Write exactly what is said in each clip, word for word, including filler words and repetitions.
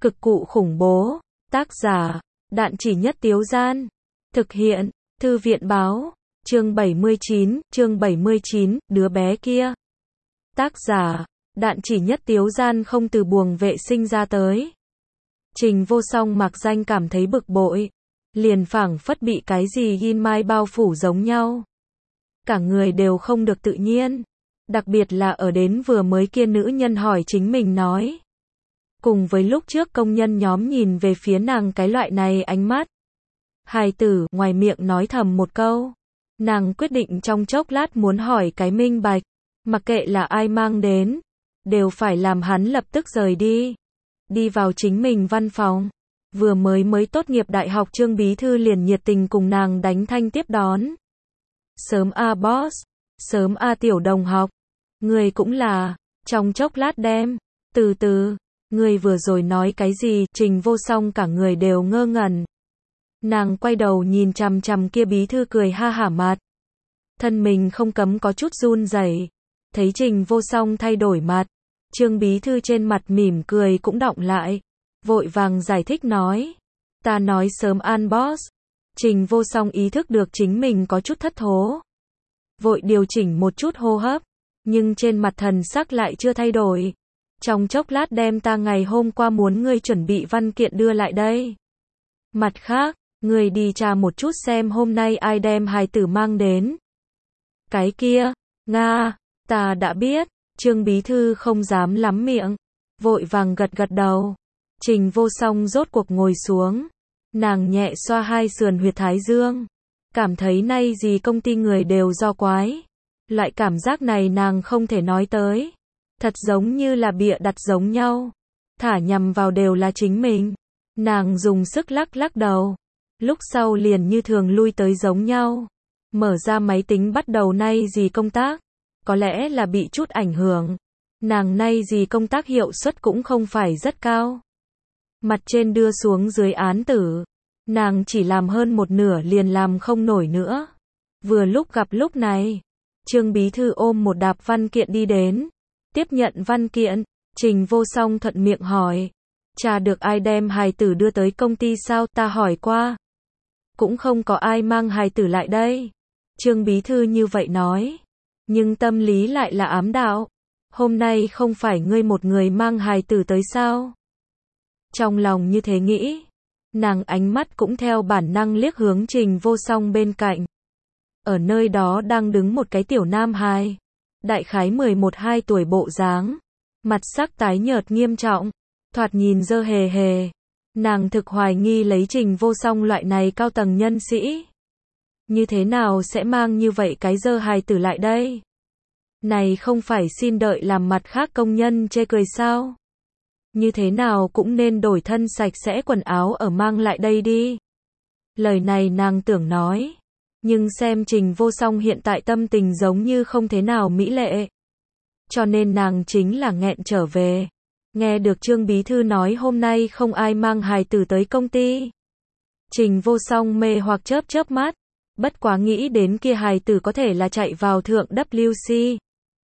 Cực cụ khủng bố. Tác giả, Đạn Chỉ Nhất Tiếu Gian. Thực hiện, Thư viện báo. Chương bảy mươi chín, chương bảy mươi chín, đứa bé kia. Tác giả, Đạn Chỉ Nhất Tiếu Gian không từ buồng vệ sinh ra tới. Trình Vô Song mặc danh cảm thấy bực bội. Liền phảng phất bị cái gì yin mai bao phủ giống nhau. Cả người đều không được tự nhiên. Đặc biệt là ở đến vừa mới kia nữ nhân hỏi chính mình nói. Cùng với lúc trước công nhân nhóm nhìn về phía nàng cái loại này ánh mắt. Hài tử ngoài miệng nói thầm một câu. Nàng quyết định trong chốc lát muốn hỏi cái minh bạch. Mặc kệ là ai mang đến. Đều phải làm hắn lập tức rời đi. Đi vào chính mình văn phòng. Vừa mới mới tốt nghiệp đại học Trương Bí Thư liền nhiệt tình cùng nàng đánh thanh tiếp đón. Sớm a boss. Sớm a tiểu đồng học. Người cũng là. Trong chốc lát đem. Từ từ. Người vừa rồi nói cái gì? Trình Vô Song cả người đều ngơ ngẩn. Nàng quay đầu nhìn chằm chằm kia bí thư cười ha hả mặt. Thân mình không cấm có chút run rẩy. Thấy Trình Vô Song thay đổi mặt. Trương bí thư trên mặt mỉm cười cũng đọng lại. Vội vàng giải thích nói. Ta nói sớm an boss. Trình Vô Song ý thức được chính mình có chút thất thố. Vội điều chỉnh một chút hô hấp. Nhưng trên mặt thần sắc lại chưa thay đổi. Trong chốc lát đem ta ngày hôm qua muốn ngươi chuẩn bị văn kiện đưa lại đây. Mặt khác, ngươi đi tra một chút xem hôm nay ai đem hài tử mang đến. Cái kia, Nga, ta đã biết. Trương bí thư không dám lắm miệng. Vội vàng gật gật đầu. Trình Vô Song rốt cuộc ngồi xuống. Nàng nhẹ xoa hai sườn huyệt thái dương. Cảm thấy nay gì công ty người đều do quái. Loại cảm giác này nàng không thể nói tới. Thật giống như là bịa đặt giống nhau. Thả nhằm vào đều là chính mình. Nàng dùng sức lắc lắc đầu. Lúc sau liền như thường lui tới giống nhau. Mở ra máy tính bắt đầu nay gì công tác. Có lẽ là bị chút ảnh hưởng. Nàng nay gì công tác hiệu suất cũng không phải rất cao. Mặt trên đưa xuống dưới án tử. Nàng chỉ làm hơn một nửa liền làm không nổi nữa. Vừa lúc gặp lúc này. Trương bí thư ôm một đạp văn kiện đi đến. Tiếp nhận văn kiện. Trình Vô Song thuận miệng hỏi. Chả được ai đem hài tử đưa tới công ty sao? Ta hỏi qua. Cũng không có ai mang hài tử lại đây. Trương bí thư như vậy nói. Nhưng tâm lý lại là ám đạo. Hôm nay không phải ngươi một người mang hài tử tới sao? Trong lòng như thế nghĩ. Nàng ánh mắt cũng theo bản năng liếc hướng Trình Vô Song bên cạnh. Ở nơi đó đang đứng một cái tiểu nam hài. Đại khái mười một hai tuổi bộ dáng. Mặt sắc tái nhợt nghiêm trọng. Thoạt nhìn dơ hề hề. Nàng thực hoài nghi lấy Trình Vô Song loại này cao tầng nhân sĩ. Như thế nào sẽ mang như vậy cái dơ hài tử lại đây? Này không phải xin đợi làm mặt khác công nhân chê cười sao? Như thế nào cũng nên đổi thân sạch sẽ quần áo ở mang lại đây đi. Lời này nàng tưởng nói. Nhưng xem Trình Vô Song hiện tại tâm tình giống như không thế nào mỹ lệ. Cho nên nàng chính là nghẹn trở về. Nghe được Trương bí thư nói hôm nay không ai mang hài tử tới công ty. Trình Vô Song mê hoặc chớp chớp mắt. Bất quá nghĩ đến kia hài tử có thể là chạy vào thượng W C.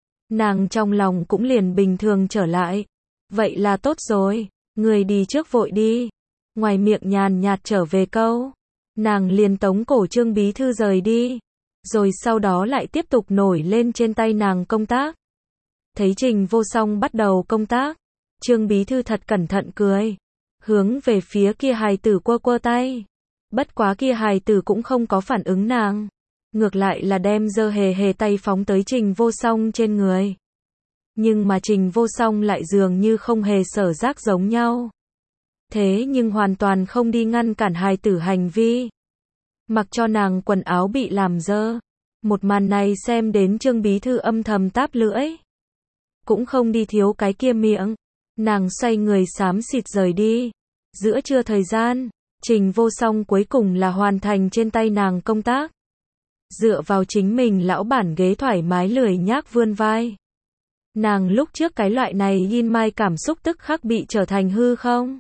Nàng trong lòng cũng liền bình thường trở lại. Vậy là tốt rồi. Người đi trước vội đi. Ngoài miệng nhàn nhạt trở về câu. Nàng liền tống cổ Trương bí thư rời đi. Rồi sau đó lại tiếp tục nổi lên trên tay nàng công tác. Thấy Trình Vô Song bắt đầu công tác. Trương bí thư thật cẩn thận cười. Hướng về phía kia hài tử quơ quơ tay. Bất quá kia hài tử cũng không có phản ứng nàng. Ngược lại là đem dơ hề hề tay phóng tới Trình Vô Song trên người. Nhưng mà Trình Vô Song lại dường như không hề sở giác giống nhau. Thế nhưng hoàn toàn không đi ngăn cản hài tử hành vi. Mặc cho nàng quần áo bị làm dơ. Một màn này xem đến Trương bí thư âm thầm táp lưỡi. Cũng không đi thiếu cái kia miệng. Nàng xoay người xám xịt rời đi. Giữa trưa thời gian, Trình Vô Song cuối cùng là hoàn thành trên tay nàng công tác. Dựa vào chính mình lão bản ghế thoải mái lười nhác vươn vai. Nàng lúc trước cái loại này yin mai cảm xúc tức khắc bị trở thành hư không.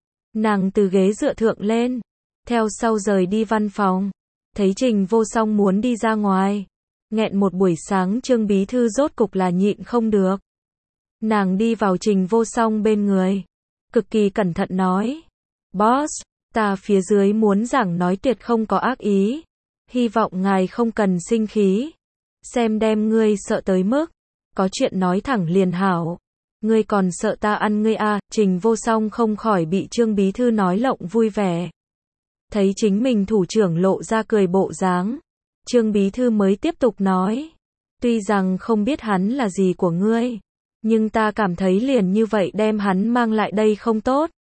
Nàng từ ghế dựa thượng lên. Theo sau rời đi văn phòng. Thấy Trình Vô Song muốn đi ra ngoài. Nghẹn một buổi sáng Trương bí thư rốt cục là nhịn không được. Nàng đi vào Trình Vô Song bên người. cực kỳ cẩn thận nói. Boss, ta phía dưới muốn giảng nói tuyệt không có ác ý. Hy vọng ngài không cần sinh khí. Xem đem ngươi sợ tới mức. Có chuyện nói thẳng liền hảo. Ngươi còn sợ ta ăn ngươi à, Trình Vô Song không khỏi bị Trương Bí Thư nói lộng vui vẻ. Thấy chính mình thủ trưởng lộ ra cười bộ dáng. Trương Bí Thư mới tiếp tục nói. Tuy rằng không biết hắn là gì của ngươi. Nhưng ta cảm thấy liền như vậy đem hắn mang lại đây không tốt.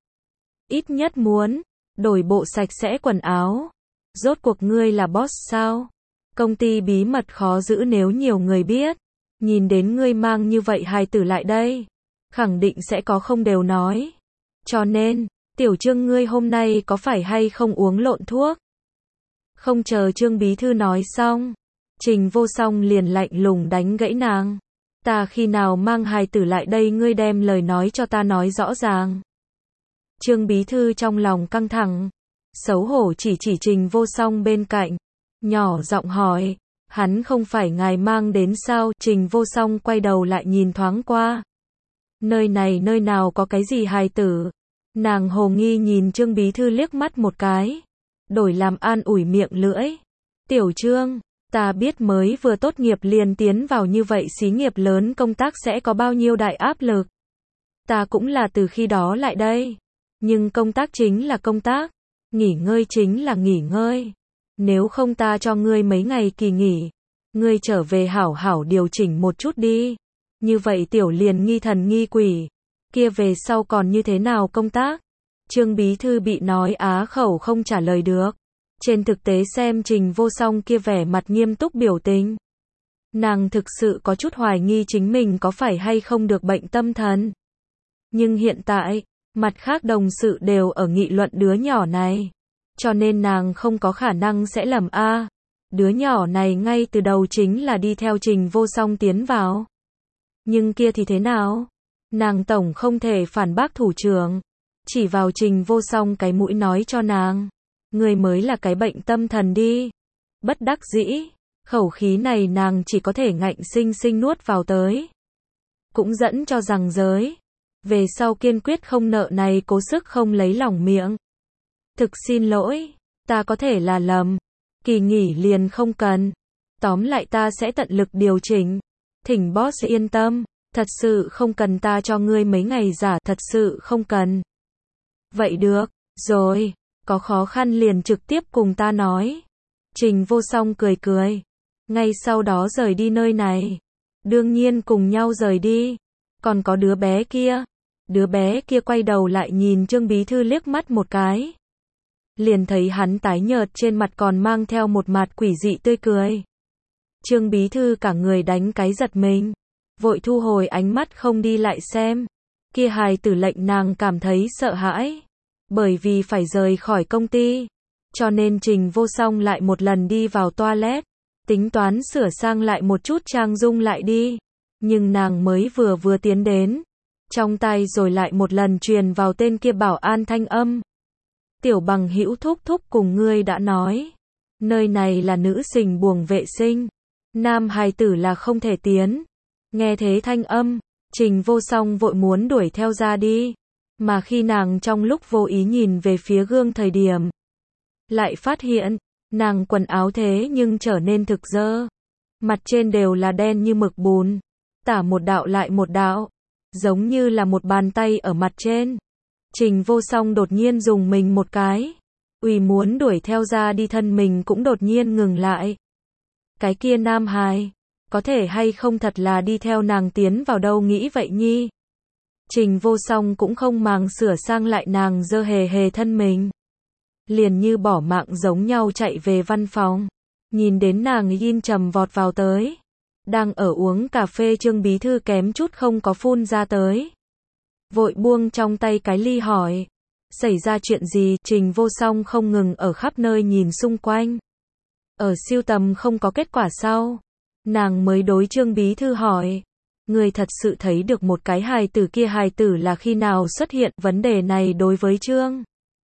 Ít nhất muốn. Đổi bộ sạch sẽ quần áo. Rốt cuộc ngươi là boss sao? Công ty bí mật khó giữ nếu nhiều người biết. Nhìn đến ngươi mang như vậy hài tử lại đây. Khẳng định sẽ có không đều nói. Cho nên, tiểu Trương ngươi hôm nay có phải hay không uống lộn thuốc? Không chờ Trương Bí Thư nói xong. Trình Vô Song liền lạnh lùng đánh gãy nàng. Ta khi nào mang hài tử lại đây ngươi đem lời nói cho ta nói rõ ràng. Trương Bí Thư trong lòng căng thẳng. Xấu hổ chỉ chỉ Trình Vô Song bên cạnh. Nhỏ giọng hỏi. Hắn không phải ngài mang đến sao? Trình Vô Song quay đầu lại nhìn thoáng qua. Nơi này nơi nào có cái gì hài tử. Nàng hồ nghi nhìn Trương Bí Thư liếc mắt một cái. Đổi làm an ủi miệng lưỡi. Tiểu Trương, ta biết mới vừa tốt nghiệp liền tiến vào như vậy xí nghiệp lớn công tác sẽ có bao nhiêu đại áp lực. Ta cũng là từ khi đó lại đây. Nhưng công tác chính là công tác. Nghỉ ngơi chính là nghỉ ngơi. Nếu không ta cho ngươi mấy ngày kỳ nghỉ. Ngươi trở về hảo hảo điều chỉnh một chút đi. Như vậy tiểu liền nghi thần nghi quỷ. Kia về sau còn như thế nào công tác? Trương Bí Thư bị nói á khẩu không trả lời được. Trên thực tế xem Trình Vô Song kia vẻ mặt nghiêm túc biểu tình. Nàng thực sự có chút hoài nghi chính mình có phải hay không được bệnh tâm thần. Nhưng hiện tại, mặt khác đồng sự đều ở nghị luận đứa nhỏ này. Cho nên nàng không có khả năng sẽ lầm a. Đứa nhỏ này ngay từ đầu chính là đi theo Trình Vô Song tiến vào. Nhưng kia thì thế nào? Nàng tổng không thể phản bác thủ trưởng. Chỉ vào Trình Vô Song cái mũi nói cho nàng. Người mới là cái bệnh tâm thần đi. Bất đắc dĩ. Khẩu khí này nàng chỉ có thể ngạnh sinh sinh nuốt vào tới. Cũng dẫn cho rằng giới. Về sau kiên quyết không nợ này cố sức không lấy lòng miệng. Thực xin lỗi. Ta có thể là lầm. Kỳ nghỉ liền không cần. Tóm lại ta sẽ tận lực điều chỉnh. Thỉnh boss yên tâm. Thật sự không cần ta cho ngươi mấy ngày giả. Thật sự không cần. Vậy được. Rồi. Có khó khăn liền trực tiếp cùng ta nói. Trình Vô Song cười cười. Ngay sau đó rời đi nơi này. Đương nhiên cùng nhau rời đi. Còn có đứa bé kia. Đứa bé kia quay đầu lại nhìn Trương Bí Thư liếc mắt một cái. Liền thấy hắn tái nhợt trên mặt còn mang theo một mặt quỷ dị tươi cười. Trương Bí Thư cả người đánh cái giật mình. Vội thu hồi ánh mắt không đi lại xem. Kia hài tử lệnh nàng cảm thấy sợ hãi. Bởi vì phải rời khỏi công ty. Cho nên Trình Vô Song lại một lần đi vào toilet. Tính toán sửa sang lại một chút trang dung lại đi. Nhưng nàng mới vừa vừa tiến đến. Trong tay rồi lại một lần truyền vào tên kia bảo an thanh âm. Tiểu Bằng hữu thúc thúc cùng ngươi đã nói. Nơi này là nữ sinh buồng vệ sinh. Nam hài tử là không thể tiến. Nghe thế thanh âm. Trình Vô Song vội muốn đuổi theo ra đi. Mà khi nàng trong lúc vô ý nhìn về phía gương thời điểm. Lại phát hiện. Nàng quần áo thế nhưng trở nên thực dơ. Mặt trên đều là đen như mực bùn. Tả một đạo lại một đạo. Giống như là một bàn tay ở mặt trên. Trình Vô Song đột nhiên dùng mình một cái. Uy muốn đuổi theo ra đi thân mình cũng đột nhiên ngừng lại. Cái kia nam hài. Có thể hay không thật là đi theo nàng tiến vào đâu nghĩ vậy nhi. Trình Vô Song cũng không màng sửa sang lại nàng dơ hề hề thân mình. Liền như bỏ mạng giống nhau chạy về văn phòng. Nhìn đến nàng Yin trầm vọt vào tới. Đang ở uống cà phê Trương Bí Thư kém chút không có phun ra tới. Vội buông trong tay cái ly hỏi. Xảy ra chuyện gì? Trình Vô Song không ngừng ở khắp nơi nhìn xung quanh. Ở siêu tầm không có kết quả sau. Nàng mới đối Trương Bí Thư hỏi. Người thật sự thấy được một cái hài tử kia hài tử là khi nào xuất hiện? Vấn đề này đối với Trương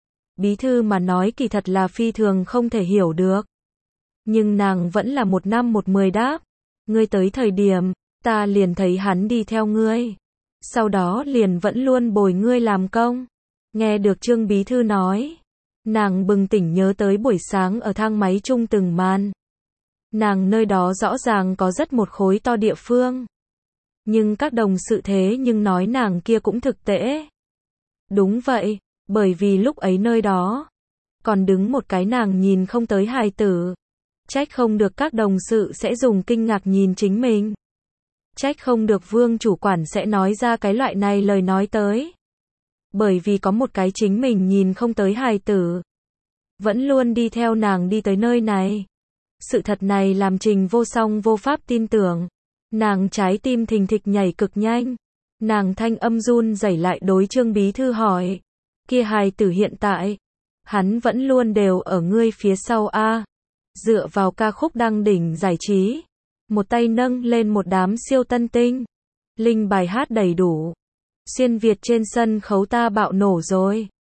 Bí Thư mà nói kỳ thật là phi thường không thể hiểu được. Nhưng nàng vẫn là một năm một mười đáp. Ngươi tới thời điểm, ta liền thấy hắn đi theo ngươi. Sau đó liền vẫn luôn bồi ngươi làm công. Nghe được Trương Bí Thư nói, nàng bừng tỉnh nhớ tới buổi sáng ở thang máy chung từng màn. Nàng nơi đó rõ ràng có rất một khối to địa phương. Nhưng các đồng sự thế nhưng nói nàng kia cũng thực tễ. Đúng vậy, bởi vì lúc ấy nơi đó còn đứng một cái nàng nhìn không tới hài tử. Trách không được các đồng sự sẽ dùng kinh ngạc nhìn chính mình. Trách không được Vương chủ quản sẽ nói ra cái loại này lời nói tới. Bởi vì có một cái chính mình nhìn không tới hài tử. Vẫn luôn đi theo nàng đi tới nơi này. Sự thật này làm Trình Vô Song vô pháp tin tưởng. Nàng trái tim thình thịch nhảy cực nhanh. Nàng thanh âm run rẩy lại đối Trương Bí Thư hỏi. Kia hài tử hiện tại, hắn vẫn luôn đều ở ngươi phía sau a. Dựa vào ca khúc đăng đỉnh giải trí. Một tay nâng lên một đám siêu tân tinh. Linh bài hát đầy đủ. Xuyên Việt trên sân khấu ta bạo nổ rồi.